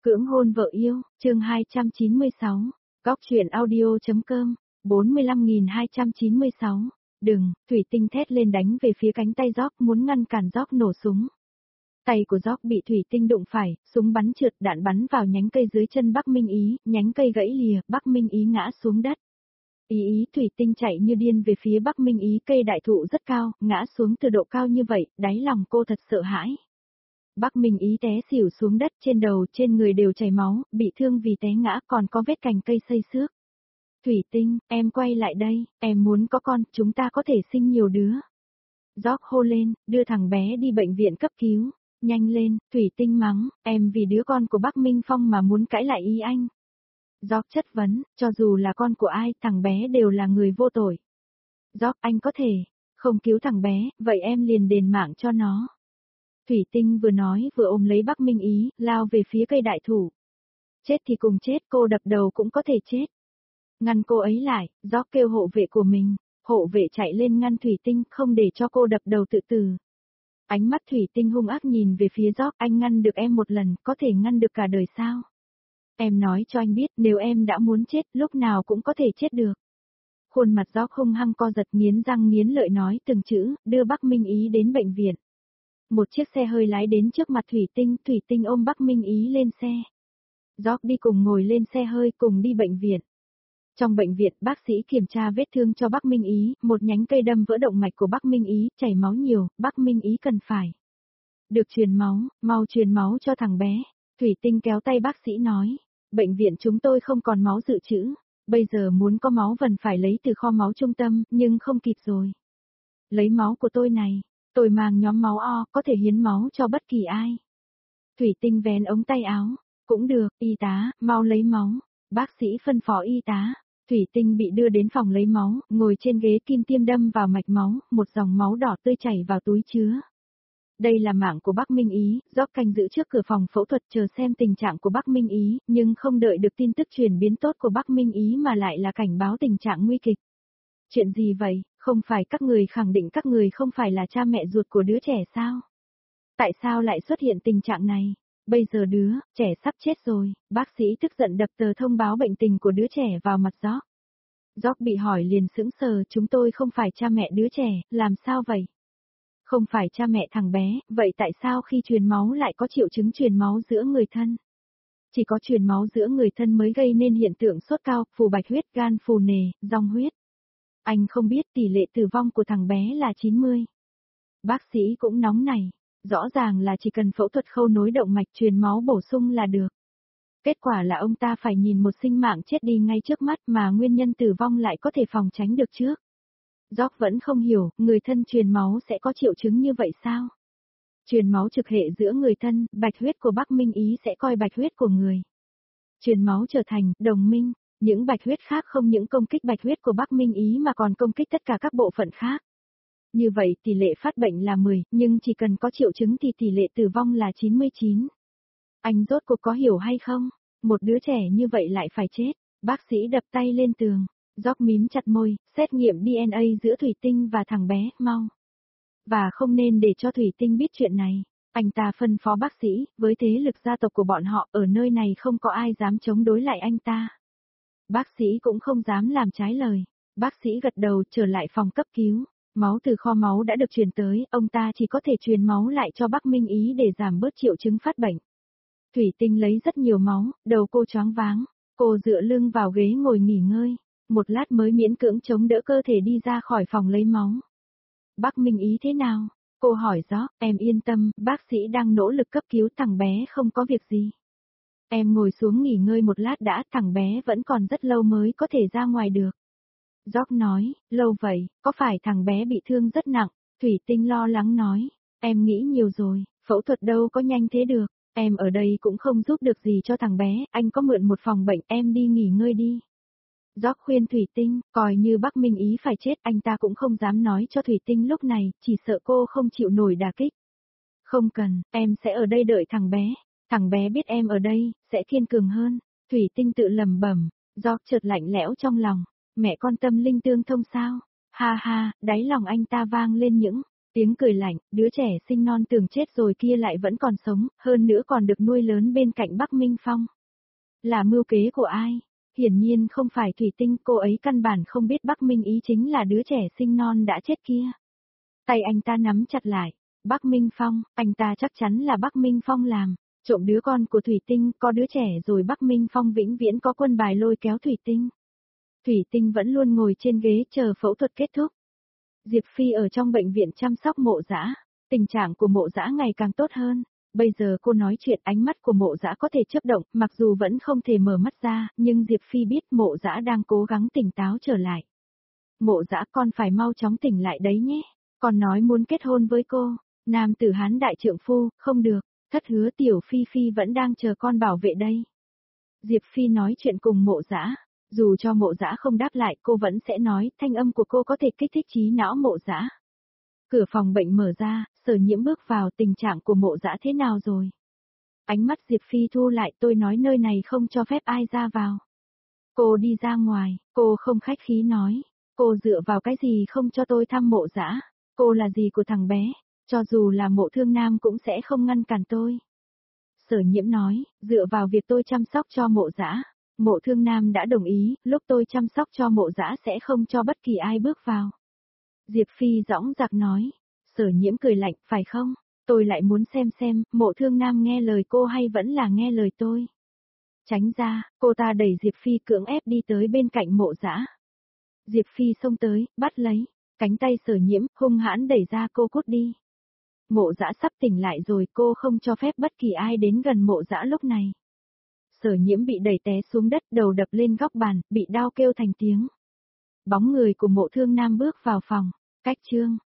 Cưỡng hôn vợ yêu, chương 296, góc truyện audio.com, 45.296, đừng, Thủy Tinh thét lên đánh về phía cánh tay Jock muốn ngăn cản Jock nổ súng. Tay của Jock bị Thủy Tinh đụng phải, súng bắn trượt đạn bắn vào nhánh cây dưới chân Bắc Minh Ý, nhánh cây gãy lìa, Bắc Minh Ý ngã xuống đất. Thủy Tinh chạy như điên về phía Bắc Minh Ý, cây đại thụ rất cao, ngã xuống từ độ cao như vậy, đáy lòng cô thật sợ hãi. Bắc Minh Ý té xỉu xuống đất, trên đầu trên người đều chảy máu, bị thương vì té ngã, còn có vết cành cây xây xước. Thủy Tinh, em quay lại đây, em muốn có con, chúng ta có thể sinh nhiều đứa. Jock hô lên, đưa thằng bé đi bệnh viện cấp cứu. Nhanh lên, Thủy Tinh mắng, em vì đứa con của Bắc Minh Phong mà muốn cãi lại ý anh. Jock chất vấn, cho dù là con của ai, thằng bé đều là người vô tội. Jock, anh có thể không cứu thằng bé, vậy em liền đền mạng cho nó. Thủy Tinh vừa nói vừa ôm lấy Bắc Minh Ý, lao về phía cây đại thụ. Chết thì cùng chết, cô đập đầu cũng có thể chết. Ngăn cô ấy lại, Jock kêu hộ vệ của mình, hộ vệ chạy lên ngăn Thủy Tinh, không để cho cô đập đầu tự tử. Ánh mắt Thủy Tinh hung ác nhìn về phía Jock, anh ngăn được em một lần, có thể ngăn được cả đời sao? Em nói cho anh biết, nếu em đã muốn chết, lúc nào cũng có thể chết được. Khuôn mặt Jock hung hăng co giật, nghiến răng nghiến lợi nói từng chữ, đưa Bắc Minh Ý đến bệnh viện. Một chiếc xe hơi lái đến trước mặt Thủy Tinh ôm Bắc Minh Ý lên xe. Jock đi cùng ngồi lên xe hơi cùng đi bệnh viện. Trong bệnh viện, bác sĩ kiểm tra vết thương cho Bắc Minh Ý, một nhánh cây đâm vỡ động mạch của Bắc Minh Ý, chảy máu nhiều, Bắc Minh Ý cần phải được truyền máu, mau truyền máu cho thằng bé. Thủy Tinh kéo tay bác sĩ nói, bệnh viện chúng tôi không còn máu dự trữ, bây giờ muốn có máu vẫn phải lấy từ kho máu trung tâm, nhưng không kịp rồi. Lấy máu của tôi này, tôi mang nhóm máu O, có thể hiến máu cho bất kỳ ai. Thủy Tinh vén ống tay áo, cũng được, y tá, mau lấy máu. Bác sĩ phân phó y tá. Thủy Tinh bị đưa đến phòng lấy máu, ngồi trên ghế kim tiêm đâm vào mạch máu, một dòng máu đỏ tươi chảy vào túi chứa. Đây là mạng của Bắc Minh Ý, Jock canh giữ trước cửa phòng phẫu thuật chờ xem tình trạng của Bắc Minh Ý, nhưng không đợi được tin tức chuyển biến tốt của Bắc Minh Ý mà lại là cảnh báo tình trạng nguy kịch. Chuyện gì vậy, không phải các người khẳng định các người không phải là cha mẹ ruột của đứa trẻ sao? Tại sao lại xuất hiện tình trạng này? Bây giờ trẻ sắp chết rồi, bác sĩ tức giận đập tờ thông báo bệnh tình của đứa trẻ vào mặt Jock. Jock bị hỏi liền sững sờ, chúng tôi không phải cha mẹ đứa trẻ, làm sao vậy? Không phải cha mẹ thằng bé, vậy tại sao khi truyền máu lại có triệu chứng truyền máu giữa người thân? Chỉ có truyền máu giữa người thân mới gây nên hiện tượng sốt cao, phù bạch huyết, gan phù nề, dòng huyết. Anh không biết tỷ lệ tử vong của thằng bé là 90. Bác sĩ cũng nóng này. Rõ ràng là chỉ cần phẫu thuật khâu nối động mạch truyền máu bổ sung là được. Kết quả là ông ta phải nhìn một sinh mạng chết đi ngay trước mắt mà nguyên nhân tử vong lại có thể phòng tránh được trước. Jock vẫn không hiểu, người thân truyền máu sẽ có triệu chứng như vậy sao? Truyền máu trực hệ giữa người thân, bạch huyết của Bắc Minh Ý sẽ coi bạch huyết của người truyền máu trở thành đồng minh, những bạch huyết khác không những công kích bạch huyết của Bắc Minh Ý mà còn công kích tất cả các bộ phận khác. Như vậy tỷ lệ phát bệnh là 10, nhưng chỉ cần có triệu chứng thì tỷ lệ tử vong là 99. Anh rốt cuộc có hiểu hay không? Một đứa trẻ như vậy lại phải chết. Bác sĩ đập tay lên tường. Jock mím chặt môi, xét nghiệm DNA giữa Thủy Tinh và thằng bé, mau. Và không nên để cho Thủy Tinh biết chuyện này. Anh ta phân phó bác sĩ, với thế lực gia tộc của bọn họ ở nơi này không có ai dám chống đối lại anh ta. Bác sĩ cũng không dám làm trái lời. Bác sĩ gật đầu trở lại phòng cấp cứu. Máu từ kho máu đã được truyền tới, ông ta chỉ có thể truyền máu lại cho Bắc Minh Ý để giảm bớt triệu chứng phát bệnh. Thủy Tinh lấy rất nhiều máu, đầu cô choáng váng, cô dựa lưng vào ghế ngồi nghỉ ngơi, một lát mới miễn cưỡng chống đỡ cơ thể đi ra khỏi phòng lấy máu. Bắc Minh Ý thế nào? Cô hỏi Jock, em yên tâm, bác sĩ đang nỗ lực cấp cứu thằng bé không có việc gì. Em ngồi xuống nghỉ ngơi một lát đã, thằng bé vẫn còn rất lâu mới có thể ra ngoài được. Jock nói, lâu vậy, có phải thằng bé bị thương rất nặng? Thủy Tinh lo lắng nói, em nghĩ nhiều rồi, phẫu thuật đâu có nhanh thế được, em ở đây cũng không giúp được gì cho thằng bé, anh có mượn một phòng bệnh, em đi nghỉ ngơi đi. Jock khuyên Thủy Tinh, coi như Bắc Minh Ý phải chết, anh ta cũng không dám nói cho Thủy Tinh lúc này, chỉ sợ cô không chịu nổi đả kích. Không cần, em sẽ ở đây đợi thằng bé biết em ở đây, sẽ kiên cường hơn. Thủy Tinh tự lẩm bẩm, Jock chợt lạnh lẽo trong lòng. Mẹ con tâm linh tương thông sao? Ha ha, đáy lòng anh ta vang lên những Tiếng cười lạnh, đứa trẻ sinh non tưởng chết rồi kia lại vẫn còn sống, hơn nữa còn được nuôi lớn bên cạnh Bắc Minh Phong. Là mưu kế của ai? Hiển nhiên không phải Thủy Tinh, cô ấy căn bản không biết Bắc Minh Ý chính là đứa trẻ sinh non đã chết kia. Tay anh ta nắm chặt lại. Bắc Minh Phong, anh ta chắc chắn là Bắc Minh Phong làm. Trộm đứa con của Thủy Tinh, có đứa trẻ rồi Bắc Minh Phong vĩnh viễn có quân bài lôi kéo Thủy Tinh. Thủy Tinh vẫn luôn ngồi trên ghế chờ phẫu thuật kết thúc. Diệp Phi ở trong bệnh viện chăm sóc Mộ Dã, tình trạng của Mộ Dã ngày càng tốt hơn. Bây giờ cô nói chuyện ánh mắt của Mộ Dã có thể chớp động, mặc dù vẫn không thể mở mắt ra, nhưng Diệp Phi biết Mộ Dã đang cố gắng tỉnh táo trở lại. Mộ Dã, con phải mau chóng tỉnh lại đấy nhé. Con nói muốn kết hôn với cô. Nam tử Hán đại trượng phu, không được, thất hứa tiểu Phi Phi vẫn đang chờ con bảo vệ đây. Diệp Phi nói chuyện cùng Mộ Dã. Dù cho Mộ Dã không đáp lại, cô vẫn sẽ nói, thanh âm của cô có thể kích thích trí não Mộ Dã. Cửa phòng bệnh mở ra, Sở Nhiễm bước vào, tình trạng của Mộ Dã thế nào rồi? Ánh mắt Diệp Phi thu lại, tôi nói nơi này không cho phép ai ra vào. Cô đi ra ngoài, cô không khách khí nói, cô dựa vào cái gì không cho tôi thăm Mộ Dã? Cô là gì của thằng bé? Cho dù là Mộ Thương Nam cũng sẽ không ngăn cản tôi. Sở Nhiễm nói, dựa vào việc tôi chăm sóc cho Mộ Dã. Mộ Thương Nam đã đồng ý, lúc tôi chăm sóc cho Mộ Dã sẽ không cho bất kỳ ai bước vào. Diệp Phi dõng dạc nói. Sở Nhiễm cười lạnh, phải không? Tôi lại muốn xem, Mộ Thương Nam nghe lời cô hay vẫn là nghe lời tôi. Tránh ra, cô ta đẩy Diệp Phi cưỡng ép đi tới bên cạnh Mộ Dã. Diệp Phi xông tới, bắt lấy, cánh tay Sở Nhiễm, hung hãn đẩy ra cô cút đi. Mộ Dã sắp tỉnh lại rồi, cô không cho phép bất kỳ ai đến gần Mộ Dã lúc này. Sở Nhiễm bị đẩy té xuống đất, đầu đập lên góc bàn, bị đau kêu thành tiếng. Bóng người của Mộ Thương Nam bước vào phòng, cách chương.